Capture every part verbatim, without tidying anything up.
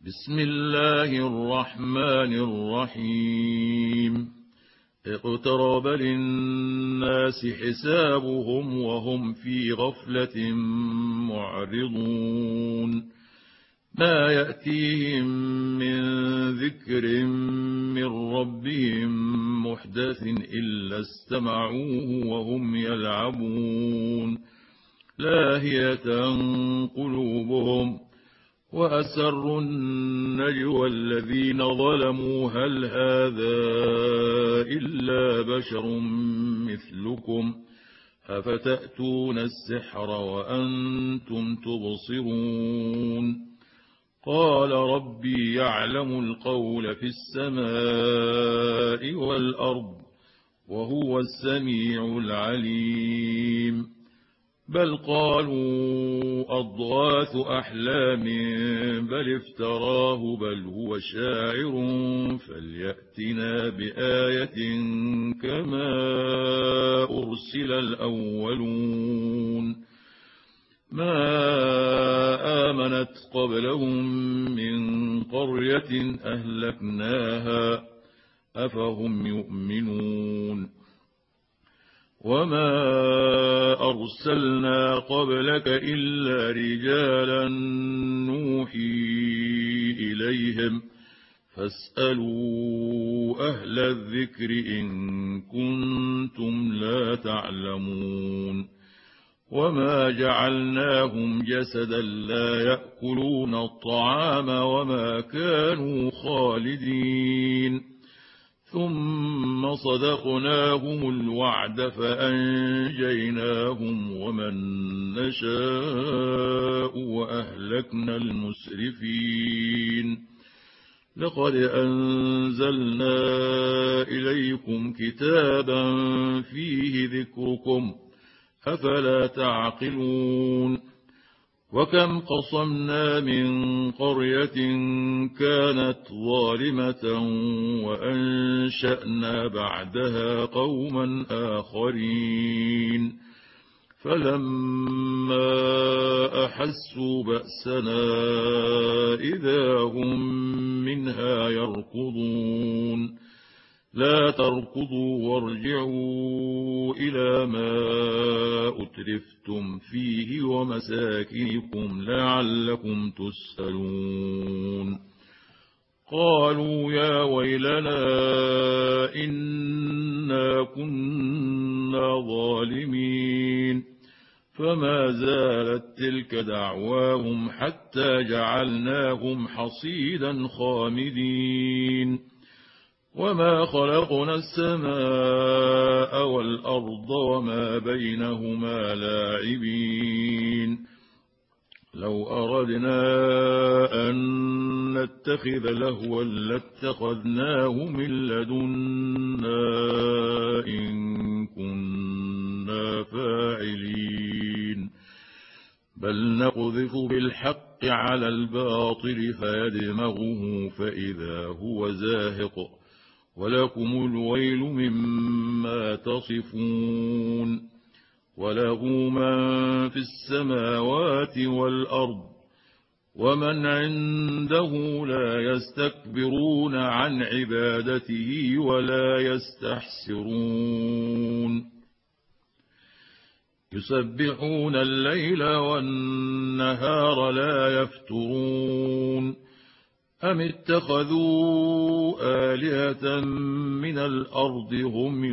بسم الله الرحمن الرحيم اقترب للناس حسابهم وهم في غفلة معرضون ما يأتيهم من ذكر من ربهم محدث إلا استمعوه وهم يلعبون لاهية قلوبهم وأسروا النجوى الذين ظلموا هل هذا إلا بشر مثلكم أفتأتون السحر وأنتم تبصرون قال ربي يعلم القول في السماء والأرض وهو السميع العليم بل قالوا أضغاث أحلام بل افتراه بل هو شاعر فليأتنا بآية كما أرسل الأولون ما آمنت قبلهم من قرية أهلكناها أفهم يؤمنون وما أرسلنا قبلك إلا رجالا نوحي إليهم فاسألوا أهل الذكر إن كنتم لا تعلمون وما جعلناهم جسدا لا يأكلون الطعام وما كانوا خالدين ثم صدقناهم الوعد فأنجيناهم ومن نشاء وأهلكنا المسرفين لقد أنزلنا إليكم كتابا فيه ذكركم أفلا تعقلون وكم قصمنا من قرية كانت ظالمة وأنشأنا بعدها قوما آخرين فلما أحسوا بأسنا إذا هم منها يركضون لا تركضوا وارجعوا إلى ما أترفتم فيه ومساكنكم لعلكم تسألون قالوا يا ويلنا إنا كنا ظالمين فما زالت تلك دعواهم حتى جعلناهم حصيدا خامدين وما خلقنا السماء والأرض وما بينهما لاعبين لو أردنا أن نتخذ لهوا لاتخذناه من لدنا إن كنا فاعلين بل نقذف بالحق على الباطل فيدمغه فإذا هو زاهق ولكم الويل مما تصفون وله من في السماوات والأرض ومن عنده لا يستكبرون عن عبادته ولا يستحسرون يسبحون الليل والنهار لا يفترون أم اتخذوا آلهة من الأرض هم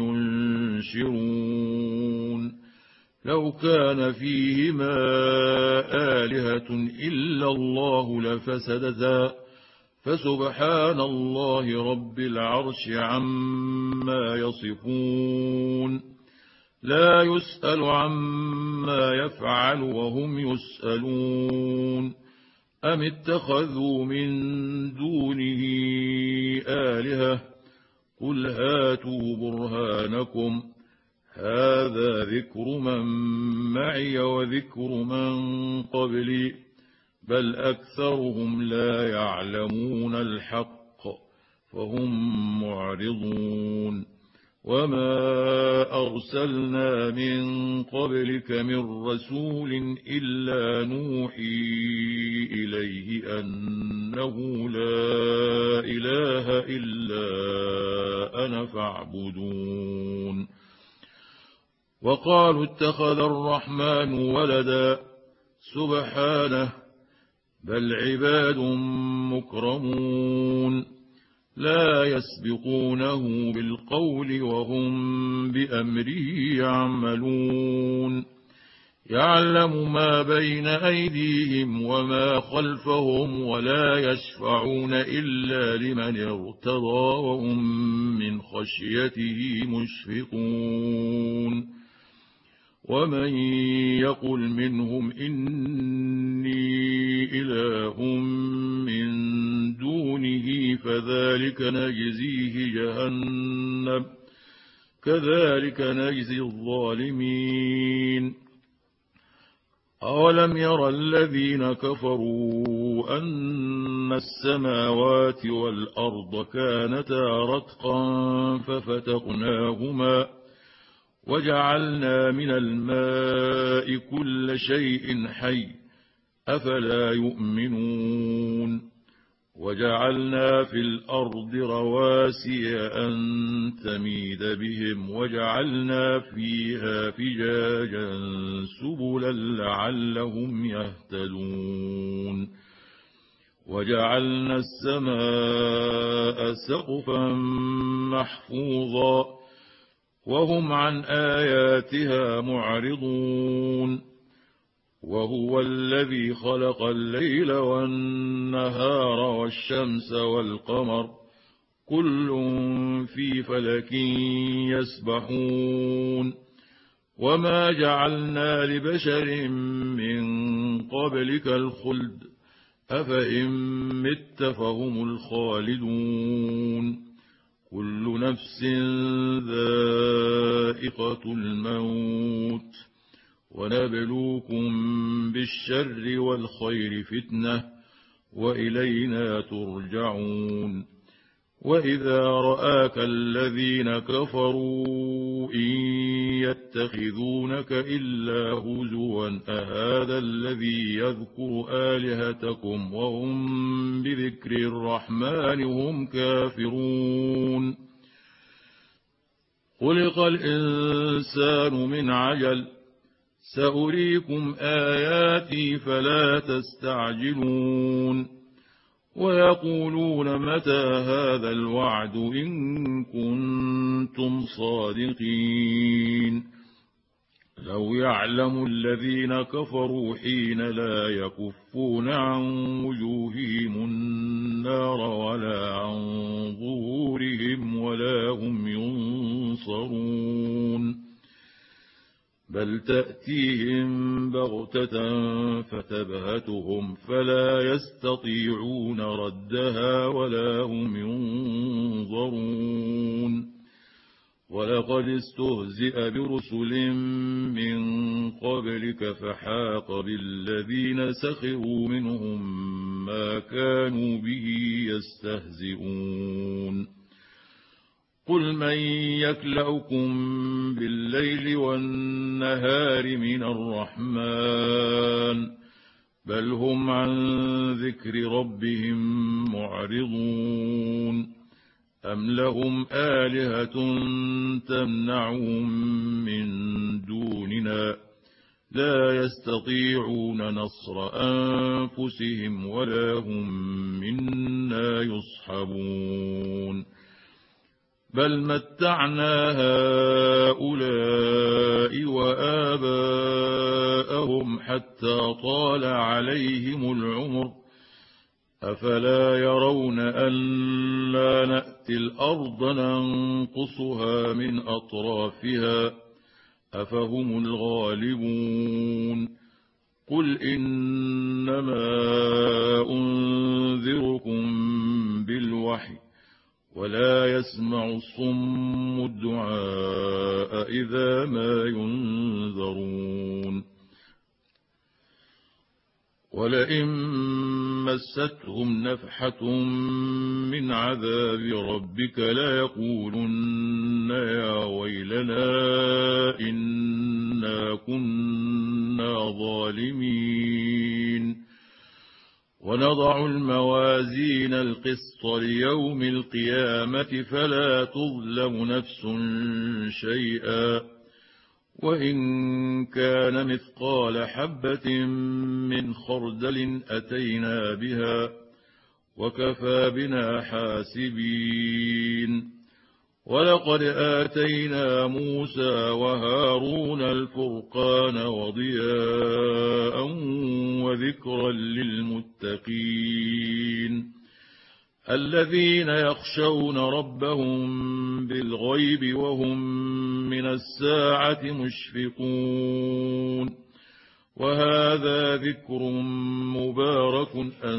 ينشرون لو كان فيهما آلهة إلا الله لفسدتا فسبحان الله رب العرش عما يصفون لا يسأل عما يفعل وهم يسألون أم اتخذوا من دونه آلهة قل هاتوا برهانكم هذا ذكر من معي وذكر من قبلي بل أكثرهم لا يعلمون الحق فهم معرضون وما أرسلنا من قبلك من رسول إلا نوحي إليه أنه لا إله إلا أنا فاعبدون وقالوا اتخذ الرحمن ولدا سبحانه بل عباد مكرمون لا يسبقونه بالقول وهم بأمره يعملون يعلم ما بين أيديهم وما خلفهم ولا يشفعون إلا لمن ارتضى وهم من خشيته مشفقون ومن يقل منهم إني إله من دونه فذلك نجزيه جهنم كذلك نجزي الظالمين أولم ير الذين كفروا أن السماوات والأرض كانتا رتقا ففتقناهما وجعلنا من الماء كل شيء حي أفلا يؤمنون وجعلنا في الأرض رواسي أن تميد بهم وجعلنا فيها فجاجا سبلا لعلهم يهتدون وجعلنا السماء سقفا محفوظا وهم عن آياتها معرضون وهو الذي خلق الليل والنهار والشمس والقمر كل في فلك يسبحون وما جعلنا لبشر من قبلك الخلد أفإن مت فهم الخالدون كل نفس ذائقة الموت ونبلوكم بالشر والخير فتنة وإلينا ترجعون وإذا رآك الذين كفروا إن يتخذونك إلا هزوا أهذا الذي يذكر آلهتكم وهم بذكر الرحمن هم كافرون خلق الإنسان من عجل سأريكم آياتي فلا تستعجلون ويقولون متى هذا الوعد إن كنتم صادقين لو يعلم الذين كفروا حين لا يكفون عن وجوههم النار ولا عن ظهورهم ولا هم ينصرون بل تأتيهم بغتة فتبهتهم فلا يستطيعون ردها ولا هم ينظرون ولقد استهزئ برسل من قبلك فحاق بالذين سخروا منهم ما كانوا به يستهزئون قل من يكلؤكم بالليل والنهار من الرحمن بل هم عن ذكر ربهم معرضون أم لهم آلهة تمنعهم من دوننا لا يستطيعون نصر أنفسهم ولا هم منا يصحبون بل متعنا هؤلاء وآباءهم حتى طال عليهم العمر أفلا يرون ألا نأتي الأرض ننقصها من أطرافها أفهم الغالبون قل إنما أنذركم بالوحي ولا يسمع الصم الدعاء إذا ما ينذرون ولئن مستهم نفحة من عذاب ربك ليقولن يا ويلنا إنا كنا ظالمين ونضع الموازين القسط ليوم القيامة فلا تظلم نفس شيئا وإن كان مثقال حبة من خردل أتينا بها وكفى بنا حاسبين ولقد آتينا موسى وهارون الفرقان وضياء وذكرا للمتقين الذين يخشون ربهم بالغيب وهم من الساعة مشفقون وهذا ذكر مبارك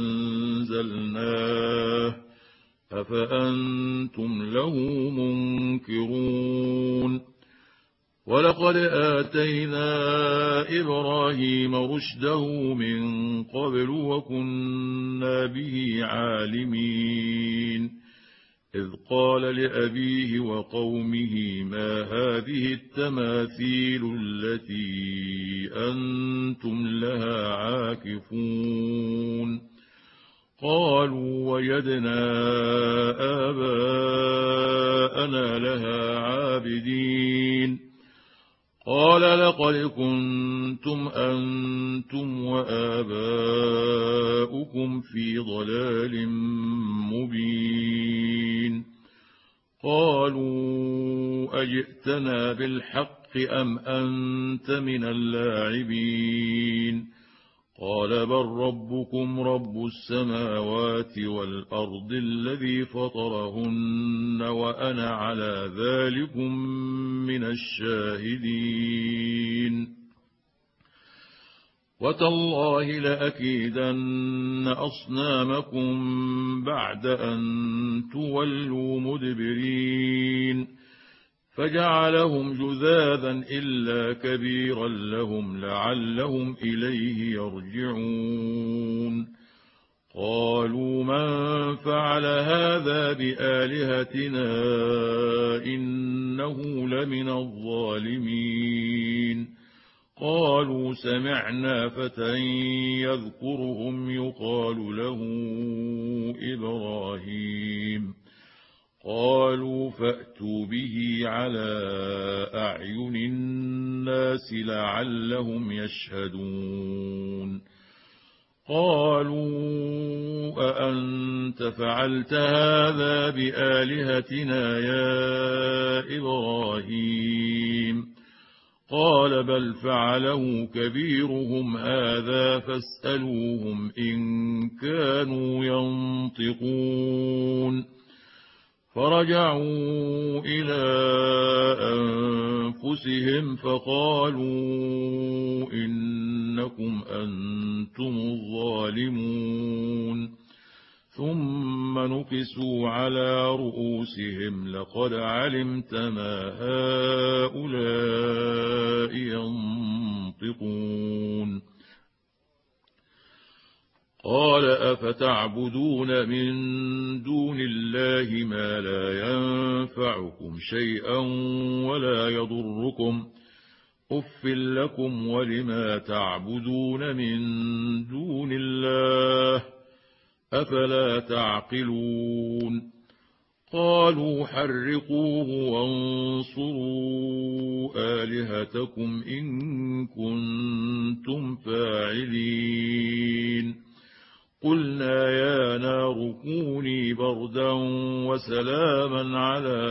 أنزلناه أفأنتم له منكرون ولقد آتينا إبراهيم رشده من قبل وكنا به عالمين إذ قال لأبيه وقومه ما هذه التماثيل التي أنتم لها عاكفون قالوا وجدنا آباءنا لها عابدين قال لقد كنتم أنتم وآباؤكم في ضلال مبين قالوا أجئتنا بالحق أم أنت من اللاعبين قال بل ربكم رب السماوات والأرض الذي فطرهن وأنا على ذلكم من الشاهدين وتالله لأكيدن أصنامكم بعد أن تولوا مدبرين فجعلهم جذاذا إلا كبيرا لهم لعلهم إليه يرجعون قالوا من فعل هذا بآلهتنا إنه لمن الظالمين قالوا سمعنا فتى يذكرهم يقال له إبراهيم قالوا فأتوا به على أعين الناس لعلهم يشهدون قالوا أأنت فعلت هذا بآلهتنا يا إبراهيم قال بل فعله كبيرهم هذا فاسألوهم إن كانوا ينطقون فرجعوا إلى أنفسهم فقالوا إنكم أنتم الظالمون ثم نكسوا على رؤوسهم لقد علمت ما هؤلاء ينطقون قال أفتعبدون من دون الله ما لا ينفعكم شيئا ولا يضركم أف لكم ولما تعبدون من دون الله أفلا تعقلون قالوا حرقوه وانصروا آلهتكم إن كنتم فاعلين قلنا يا نار كوني بردا وسلاما على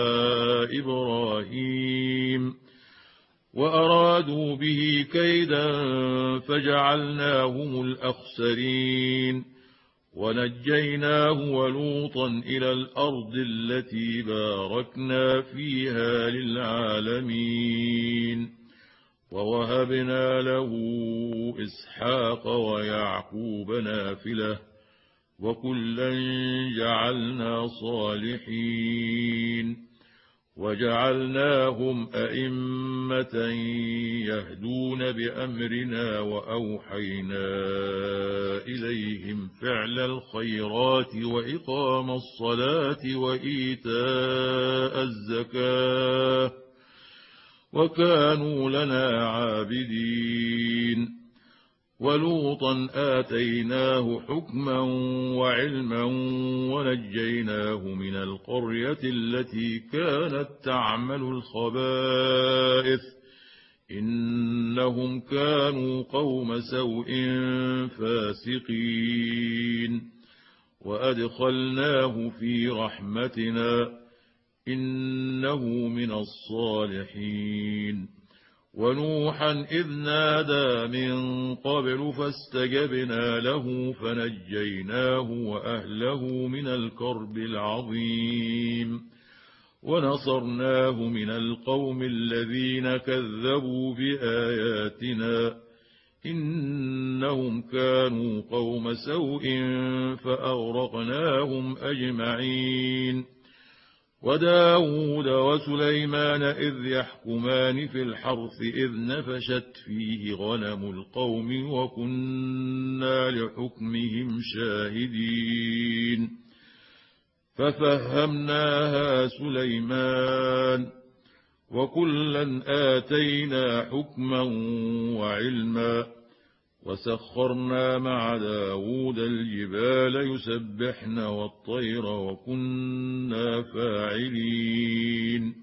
إبراهيم وأرادوا به كيدا فجعلناهم الأخسرين ونجيناه ولوطا إلى الأرض التي باركنا فيها للعالمين ووهبنا له إسحاق ويعقوب نافلة وكلا جعلنا صالحين وجعلناهم أئمة يهدون بأمرنا وأوحينا إليهم فعل الخيرات وإقام الصلاة وإيتاء الزكاة وكانوا لنا عابدين. ولوطا آتيناه حكما وعلما ونجيناه من القرية التي كانت تعمل الخبائث إنهم كانوا قوم سوء فاسقين. وأدخلناه في رحمتنا إنه من الصالحين. ونوحا إذ نادى من قبل فاستجبنا له فنجيناه وأهله من الكرب العظيم ونصرناه من القوم الذين كذبوا بآياتنا إنهم كانوا قوم سوء فأغرقناهم أجمعين. وداود وسليمان إذ يحكمان في الحرث إذ نفشت فيه غنم القوم وكنا لحكمهم شاهدين. ففهمناها سليمان وكلا آتينا حكما وعلما وسخرنا مع داود الجبال يسبحن والطير وكنا فاعلين.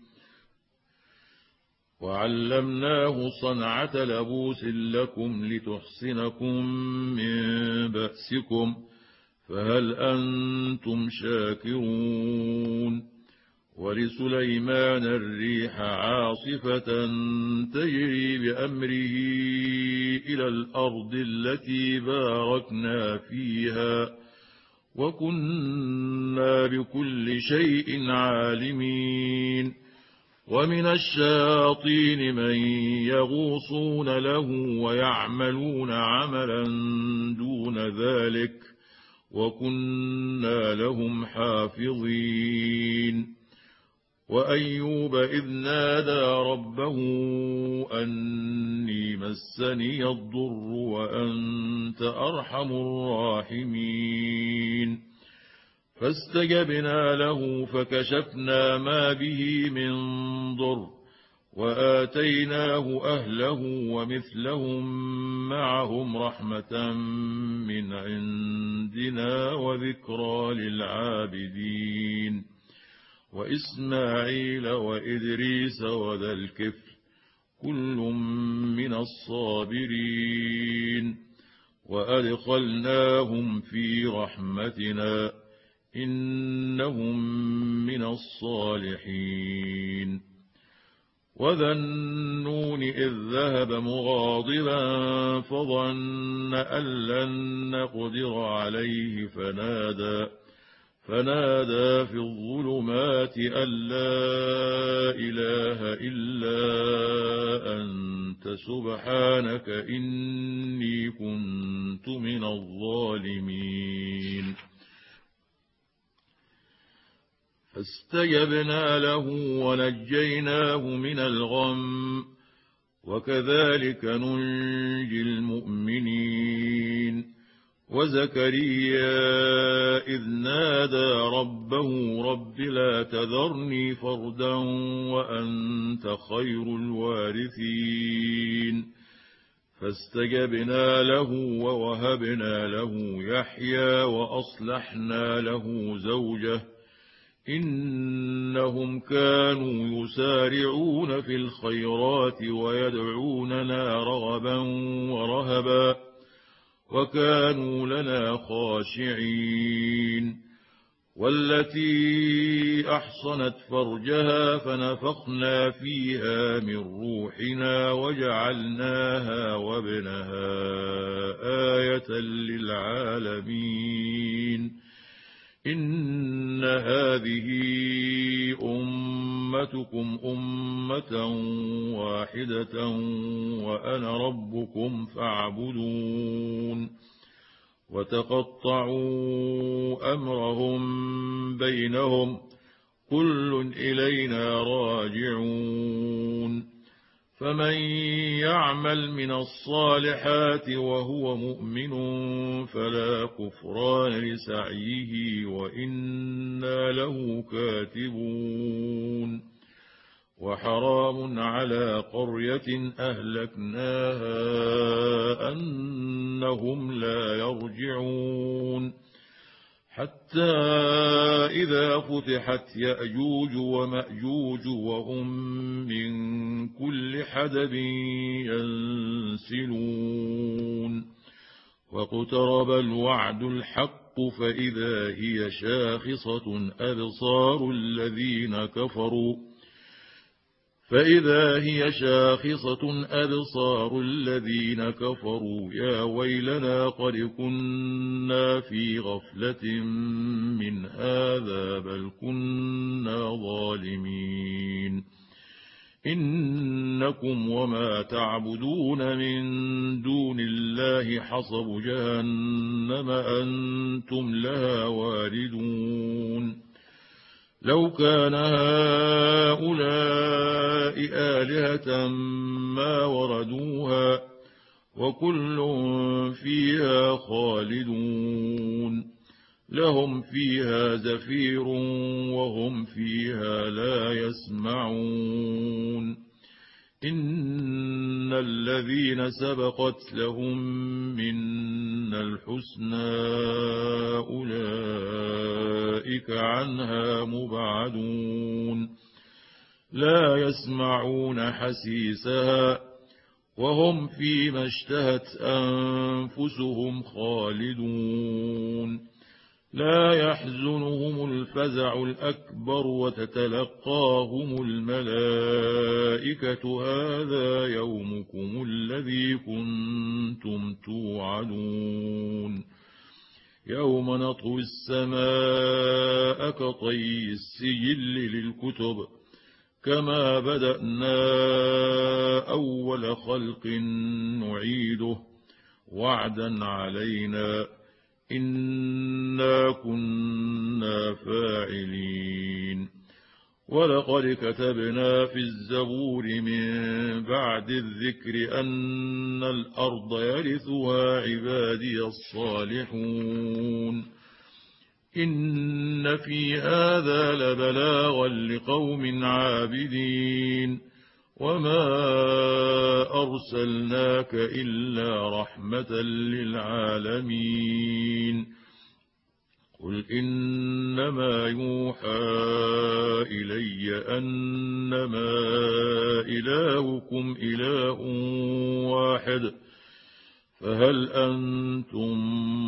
وعلمناه صنعة لبوس لكم لتحصنكم من بأسكم فهل أنتم شاكرون. ولسليمان الريح عاصفة تجري بأمره إلى الأرض التي باركنا فيها وكنا بكل شيء عالمين. ومن الشياطين من يغوصون له ويعملون عملا دون ذلك وكنا لهم حافظين. وأيوب إذ نادى ربه أني مسني الضر وأنت أرحم الراحمين. فاستجبنا له فكشفنا ما به من ضر وآتيناه أهله ومثلهم معهم رحمة من عندنا وذكرى للعابدين. وإسماعيل وإدريس وذا الكفل كل من الصابرين. وأدخلناهم في رحمتنا إنهم من الصالحين. وذا النون إذ ذهب مغاضبا فظن أن لن نقدر عليه فنادى فنادى في الظلمات أن لا إله إلا أنت سبحانك إني كنت من الظالمين. فاستجبنا له ونجيناه من الغم وكذلك ننجي المؤمنين. وزكريا إذ نادى ربه رب لا تذرني فردا وأنت خير الوارثين. فاستجبنا له ووهبنا له يحيى وأصلحنا له زوجه إنهم كانوا يسارعون في الخيرات ويدعوننا رغبا ورهبا وكانوا لنا خاشعين. والتي أحصنت فرجها فنفخنا فيها من روحنا وجعلناها وابنها آية للعالمين. إن هذه أمتكم أمة واحدة وأنا ربكم فاعبدون. وتقطعوا أمرهم بينهم كل إلينا راجعون فمن يعمل من الصالحات وهو مؤمن فلا كفران لسعيه وإنا له كاتبون وحرام على قرية أهلكناها أنهم لا يرجعون حتى إذا فتحت يأجوج ومأجوج وهم من كل حدب ينسلون واقترب الوعد الحق فإذا هي شاخصة أبصار الذين كفروا فإذا هي شاخصة أبصار الذين كفروا يا ويلنا قد كنا في غفلة من هذا بل كنا ظالمين إنكم وما تعبدون من دون الله حصب جهنم أنتم لها واردون لو كان هؤلاء آلهة ما وردوها وكل فيها خالدون لهم فيها زفير وهم فيها لا يسمعون إن الذين سبقت لهم منا الحسنى أولئك عنها مبعدون لا يسمعون حسيسها وهم فيما اشتهت أنفسهم خالدون لا يحزنهم الفزع الأكبر وتتلقاهم الملائكة هذا يومكم الذي كنتم توعدون يوم نطوي السماء كطي السجل للكتب كما بدأنا أول خلق نعيده وعدا علينا إنا كنا فاعلين ولقد كتبنا في الزبور من بعد الذكر أن الأرض يرثها عبادي الصالحون إن في هذا لبلاغا لقوم عابدين وما أرسلناك إلا رحمة للعالمين قل إنما يوحى إلي أنما إلهكم إله واحد فهل أنتم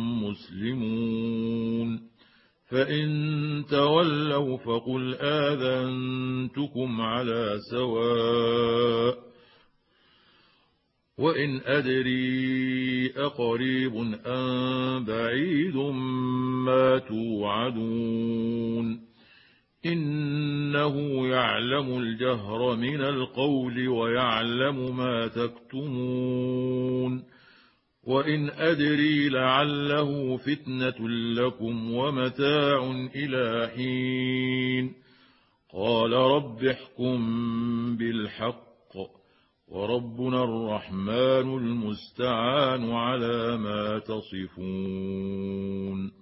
مسلمون فإن تولوا فقل آذنتكم على سواء وإن أدري أقريب أم بعيد ما توعدون إنه يعلم الجهر من القول ويعلم ما تكتمون وإن أدري لعله فتنة لكم ومتاع إلى حين قال رب احكم بالحق وربنا الرحمن المستعان على ما تصفون